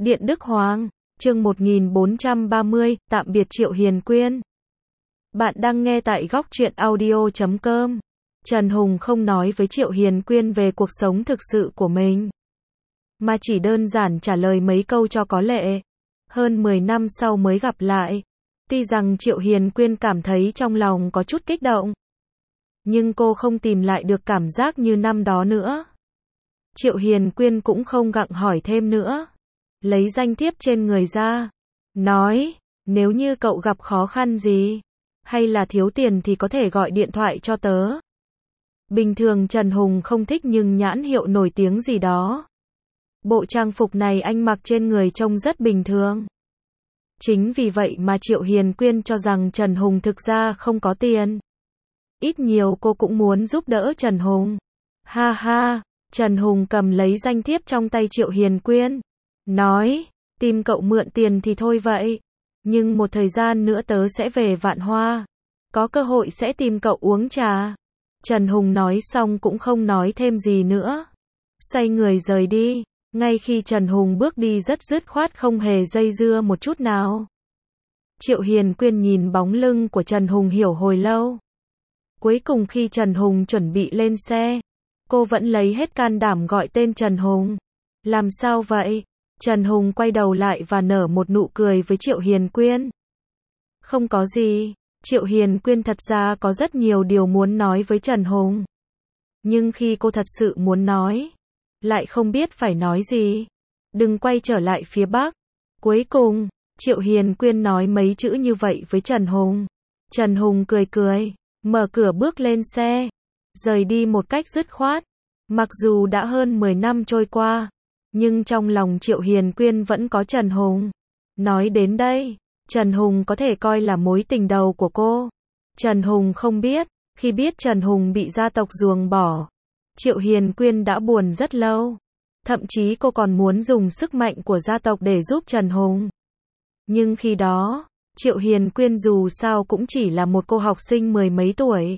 Điện Đức Hoàng, chương 1430, tạm biệt Triệu Hiền Quyên. Bạn đang nghe tại góc truyện audio.com. Trần Hùng không nói với Triệu Hiền Quyên về cuộc sống thực sự của mình, mà chỉ đơn giản trả lời mấy câu cho có lệ. Hơn 10 năm sau mới gặp lại. Tuy rằng Triệu Hiền Quyên cảm thấy trong lòng có chút kích động, nhưng cô không tìm lại được cảm giác như năm đó nữa. Triệu Hiền Quyên cũng không gặng hỏi thêm nữa. Lấy danh thiếp trên người ra, nói, nếu như cậu gặp khó khăn gì, hay là thiếu tiền thì có thể gọi điện thoại cho tớ. Bình thường Trần Hùng không thích nhưng nhãn hiệu nổi tiếng gì đó. Bộ trang phục này anh mặc trên người trông rất bình thường. Chính vì vậy mà Triệu Hiền Quyên cho rằng Trần Hùng thực ra không có tiền. Ít nhiều cô cũng muốn giúp đỡ Trần Hùng. Ha ha, Trần Hùng cầm lấy danh thiếp trong tay Triệu Hiền Quyên, nói, tìm cậu mượn tiền thì thôi vậy, nhưng một thời gian nữa tớ sẽ về Vạn Hoa, có cơ hội sẽ tìm cậu uống trà. Trần Hùng nói xong cũng không nói thêm gì nữa, xoay người rời đi. Ngay khi Trần Hùng bước đi rất dứt khoát, không hề dây dưa một chút nào. Triệu Hiền Quyên nhìn bóng lưng của Trần Hùng hiểu hồi lâu. Cuối cùng khi Trần Hùng chuẩn bị lên xe, cô vẫn lấy hết can đảm gọi tên Trần Hùng. Làm sao vậy? Trần Hùng quay đầu lại và nở một nụ cười với Triệu Hiền Quyên. Không có gì. Triệu Hiền Quyên thật ra có rất nhiều điều muốn nói với Trần Hùng, nhưng khi cô thật sự muốn nói, lại không biết phải nói gì. Đừng quay trở lại phía Bắc. Cuối cùng, Triệu Hiền Quyên nói mấy chữ như vậy với Trần Hùng. Trần Hùng cười cười, mở cửa bước lên xe, rời đi một cách dứt khoát. Mặc dù đã hơn 10 năm trôi qua, nhưng trong lòng Triệu Hiền Quyên vẫn có Trần Hùng. Nói đến đây, Trần Hùng có thể coi là mối tình đầu của cô. Trần Hùng không biết, khi biết Trần Hùng bị gia tộc ruồng bỏ, Triệu Hiền Quyên đã buồn rất lâu. Thậm chí cô còn muốn dùng sức mạnh của gia tộc để giúp Trần Hùng. Nhưng khi đó, Triệu Hiền Quyên dù sao cũng chỉ là một cô học sinh mười mấy tuổi.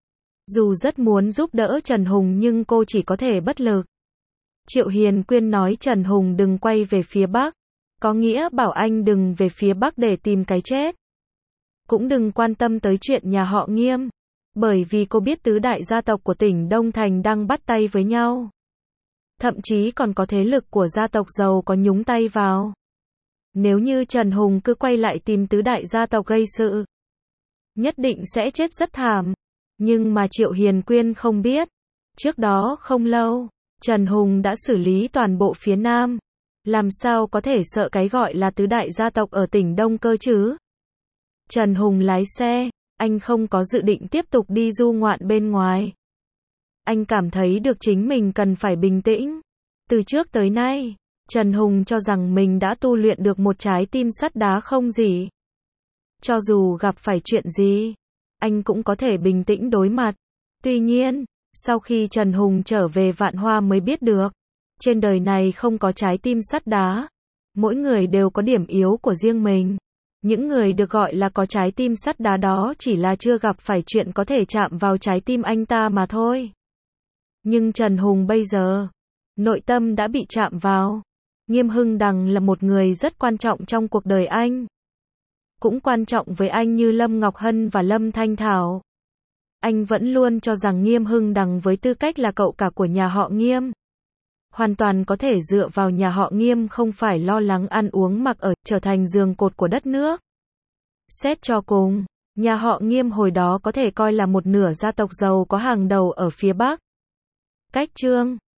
Dù rất muốn giúp đỡ Trần Hùng nhưng cô chỉ có thể bất lực. Triệu Hiền Quyên nói Trần Hùng đừng quay về phía Bắc, có nghĩa bảo anh đừng về phía Bắc để tìm cái chết. Cũng đừng quan tâm tới chuyện nhà họ Nghiêm, bởi vì cô biết tứ đại gia tộc của tỉnh Đông Thành đang bắt tay với nhau. Thậm chí còn có thế lực của gia tộc giàu có nhúng tay vào. Nếu như Trần Hùng cứ quay lại tìm tứ đại gia tộc gây sự, nhất định sẽ chết rất thảm. Nhưng mà Triệu Hiền Quyên không biết, trước đó không lâu, Trần Hùng đã xử lý toàn bộ phía Nam. Làm sao có thể sợ cái gọi là tứ đại gia tộc ở tỉnh Đông cơ chứ? Trần Hùng lái xe, anh không có dự định tiếp tục đi du ngoạn bên ngoài. Anh cảm thấy được chính mình cần phải bình tĩnh. Từ trước tới nay, Trần Hùng cho rằng mình đã tu luyện được một trái tim sắt đá không gì. Cho dù gặp phải chuyện gì, anh cũng có thể bình tĩnh đối mặt. Tuy nhiên, sau khi Trần Hùng trở về Vạn Hoa mới biết được, trên đời này không có trái tim sắt đá. Mỗi người đều có điểm yếu của riêng mình. Những người được gọi là có trái tim sắt đá đó chỉ là chưa gặp phải chuyện có thể chạm vào trái tim anh ta mà thôi. Nhưng Trần Hùng bây giờ, nội tâm đã bị chạm vào. Nghiêm Hưng Đằng là một người rất quan trọng trong cuộc đời anh. Cũng quan trọng với anh như Lâm Ngọc Hân và Lâm Thanh Thảo. Anh vẫn luôn cho rằng Nghiêm Hưng Đằng với tư cách là cậu cả của nhà họ Nghiêm, hoàn toàn có thể dựa vào nhà họ Nghiêm, không phải lo lắng ăn uống mặc ở, trở thành giường cột của đất nước. Xét cho cùng, nhà họ Nghiêm hồi đó có thể coi là một nửa gia tộc giàu có hàng đầu ở phía Bắc. Cách chương